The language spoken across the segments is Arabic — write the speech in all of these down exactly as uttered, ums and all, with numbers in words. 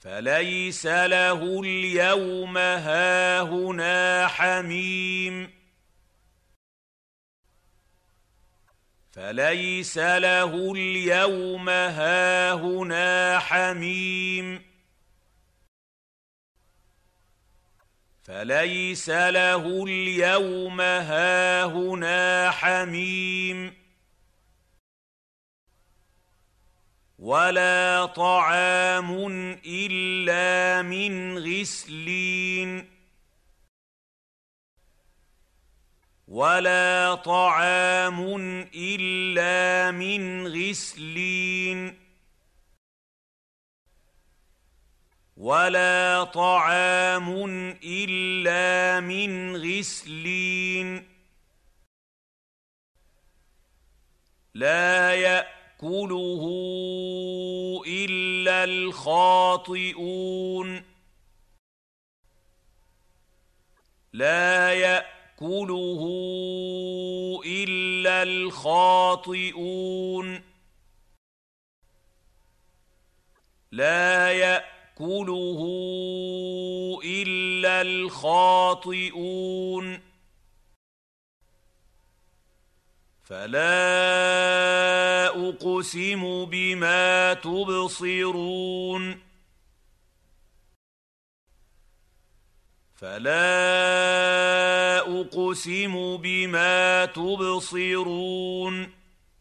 فليس له اليوم هاهنا حميم فليس له اليوم هاهنا حميم فليس له اليوم هاهنا حميم ولا طعام إلا من غسلين ولا طعام إلا من غسلين ولا طعام إلا من غسلين لا يأكله إلا الخاطئون لا يأكله إلا الخاطئون لا يأكله إلا الخاطئون فلا أقسم بما تبصرون فلا أقسم بما تبصرون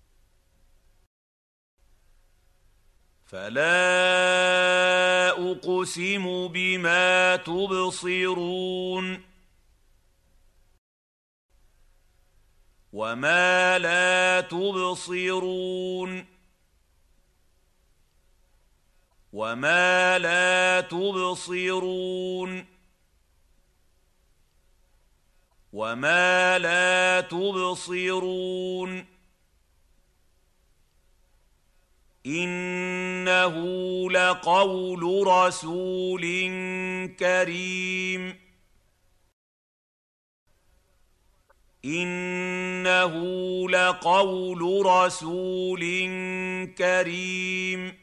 فلا أقسم بما تبصرون وما لا تبصرون وما لا تبصرون وما لا تبصرون إنه لقول رسول كريم إنه لقول رسول كريم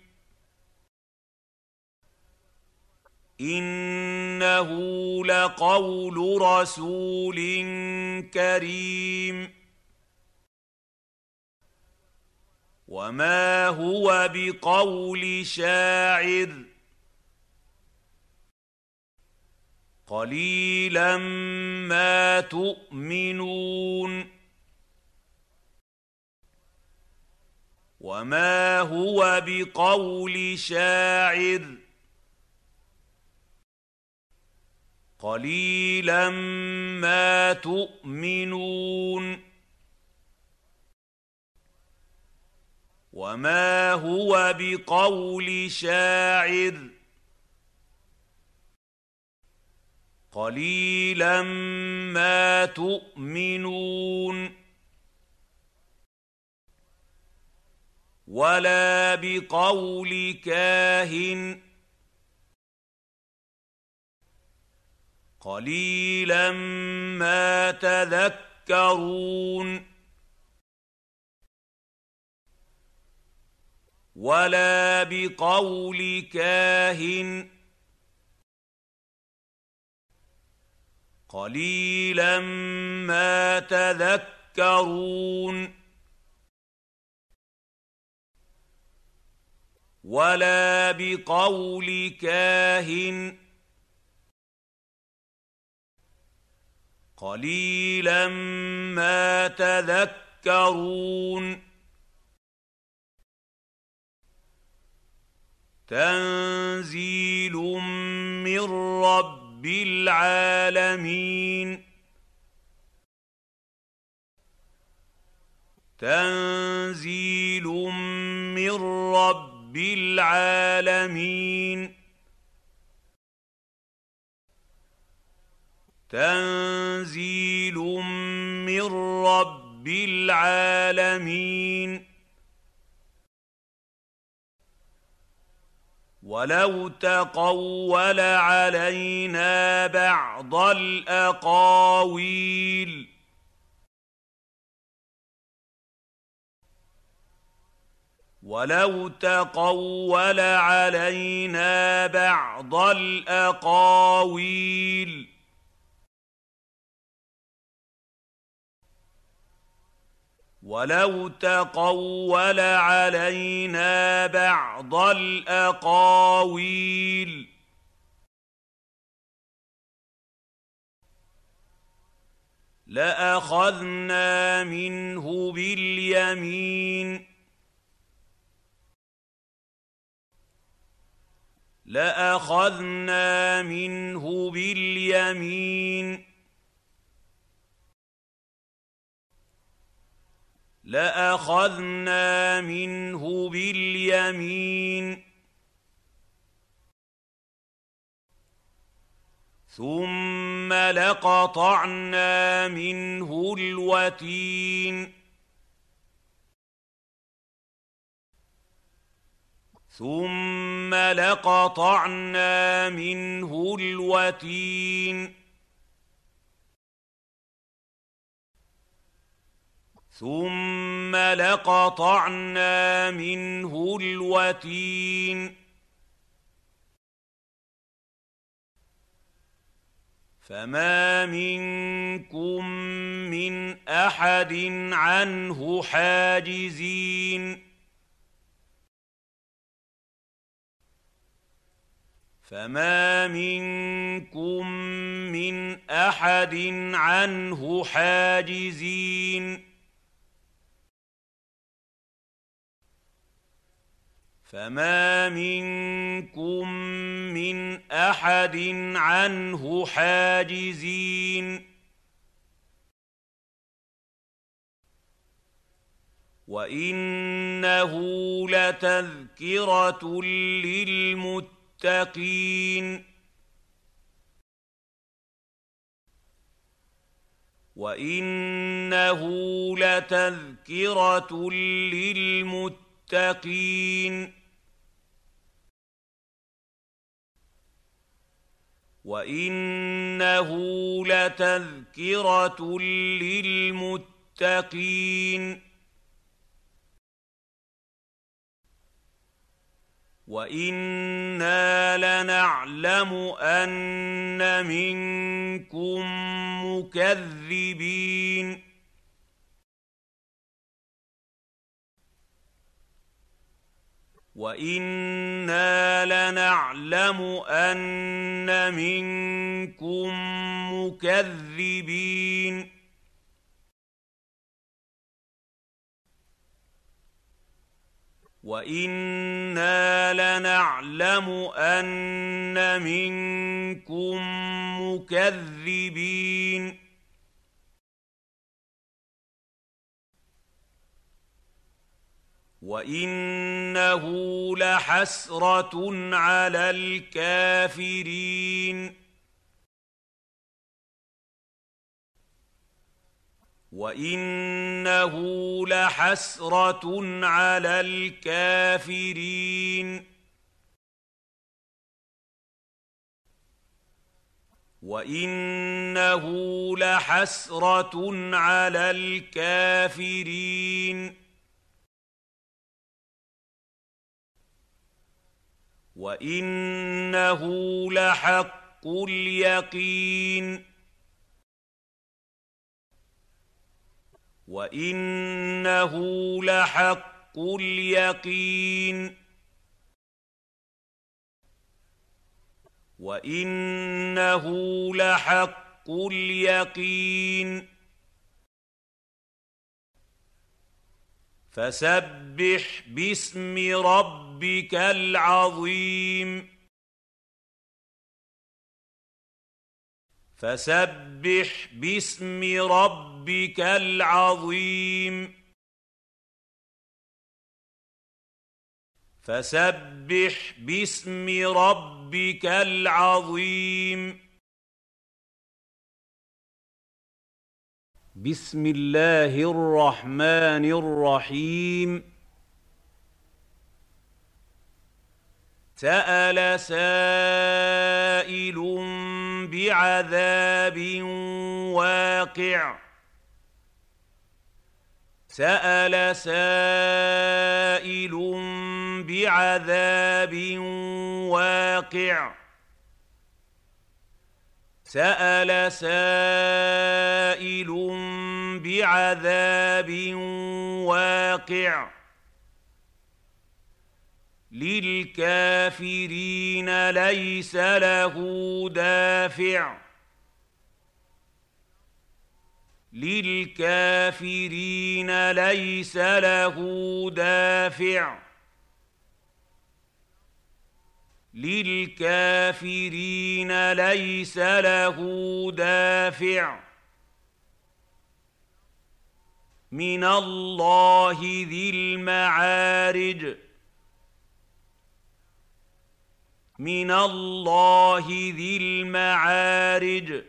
إنه لقول رسول كريم وما هو بقول شاعر قليلا ما تؤمنون وما هو بقول شاعر قليلا ما تؤمنون وما هو بقول شاعر قليلا ما تؤمنون ولا بقول كاهن قليلا ما تذكرون ولا بقول كاهن قليلا ما تذكرون ولا بقول كاهن قليلا ما تذكرون تنزيل من رب العالمين تنزيل من رب العالمين تنزيل من رب العالمين ولو تقول علينا بعض الأقاويل وَلَوْ تَقَوَّلَ عَلَيْنَا بَعْضَ الْأَقَاوِيلِ وَلَوْ تَقَوَّلَ عَلَيْنَا بَعْضَ الْأَقَاوِيلِ لَأَخَذْنَا مِنْهُ بِالْيَمِينِ لَأَخَذْنَا مِنْهُ بِالْيَمِينِ لَأَخَذْنَا مِنْهُ بِالْيَمِينِ ثُمَّ لَقَطَعْنَا مِنْهُ الْوَتِينَ ثُمَّ لَقَطَعْنَا مِنْهُ الْوَتِينَ ثُمَّ لَقَطَعْنَا مِنْهُ الْوَتِينَ فَمَا مِنكُم مِّنْ أَحَدٍ عَنْهُ حَاجِزِينَ فَمَا مِنكُم مِّنْ أَحَدٍ عَنْهُ حَاجِزِينَ فَمَا مِنكُم مِّنْ أَحَدٍ عَنْهُ حَاجِزِينَ وَإِنَّهُ لَتَذْكِرَةٌ لِّلْمُتَّقِينَ وَإِنَّهُ لَتَذْكِرَةٌ لِّلْمُتَّقِينَ وَإِنَّهُ لَتَذْكِرَةٌ لِّلْمُتَّقِينَ وَإِنَّا لَنَعْلَمُ أَنَّ مِنكُم مُّكَذِّبِينَ وَإِنَّا لَنَعْلَمُ أَنَّ مِنكُم مُّكَذِّبِينَ وَإِنَّا لَنَعْلَمُ أَنَّ مِنكُم مُّكَذِّبِينَ وَإِنَّهُ لَحَسْرَةٌ عَلَى الْكَافِرِينَ وَإِنَّهُ لَحَسْرَةٌ عَلَى الْكَافِرِينَ وَإِنَّهُ لَحَسْرَةٌ عَلَى الْكَافِرِينَ وَإِنَّهُ لَحَقُّ الْيَقِينِ وَإِنَّهُ لَحَقُّ الْيَقِينِ وَإِنَّهُ لَحَقُّ الْيَقِينِ فَسَبِّحْ بِاسْمِ رَبِّكَ الْعَظِيمِ فَسَبِّحْ بِاسْمِ رَبِّكَ الْعَظِيمِ فَسَبِّحْ بِاسْمِ رَبِّكَ الْعَظِيمِ بسم الله الرحمن الرحيم سأل سائل بعذاب واقع سأل سائل بعذاب واقع سأل سائل بعذاب واقع للكافرين ليس له دافع للكافرين ليس له دافع للكافرين ليس له دافع من الله ذي المعارج من الله ذي المعارج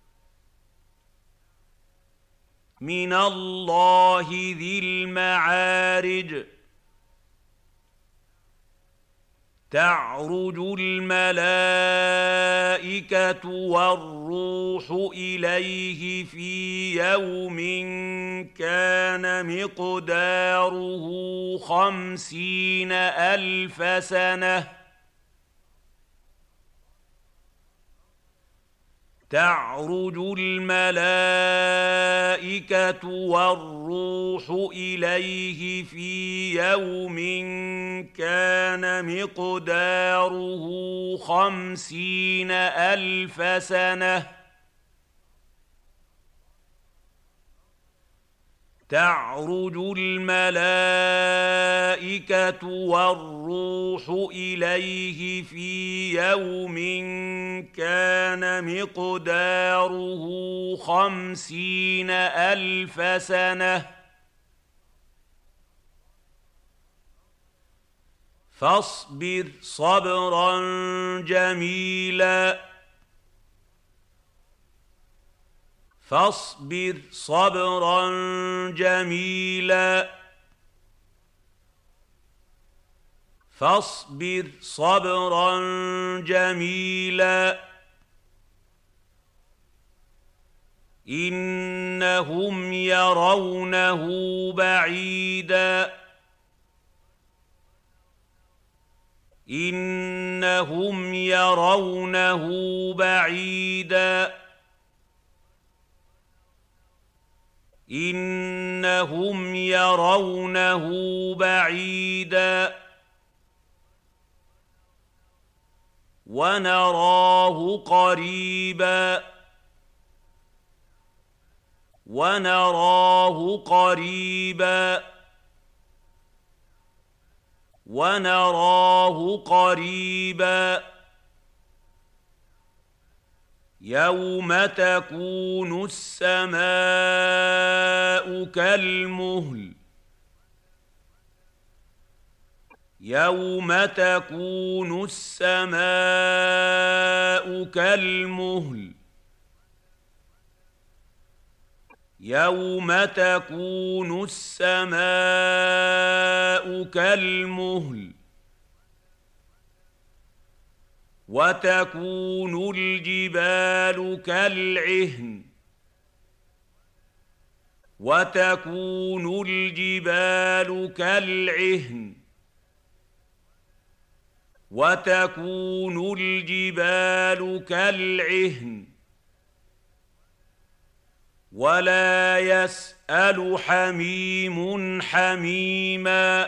من الله ذي المعارج تعرج الملائكة والروح إليه في يوم كان مقداره خمسين ألف سنة تعرج الملائكة والروح إليه في يوم كان مقداره خمسين ألف سنة تعرج الملائكة والروح إليه في يوم كان مقداره خمسين ألف سنة فاصبر صبرا جميلا فاصبر صبرا جميلا فاصبر صبرا جميلا إنهم يرونه بعيدا إنهم يرونه بعيدا إنهم يرونه بعيدا ونراه قريبا ونراه قريبا ونراه قريبا يوم تكون السماء كالمهل يوم تكون السماء كالمهل يوم تكون السماء كالمهل وتكون الجبال كالعهن وتكون الجبال كالعهن وتكون الجبال كالعهن ولا يسأل حميم حميما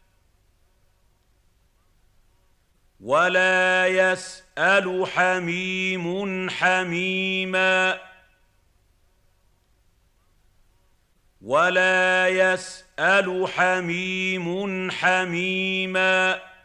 ولا يسأل حميم حميما ولا يسأل حميم حميما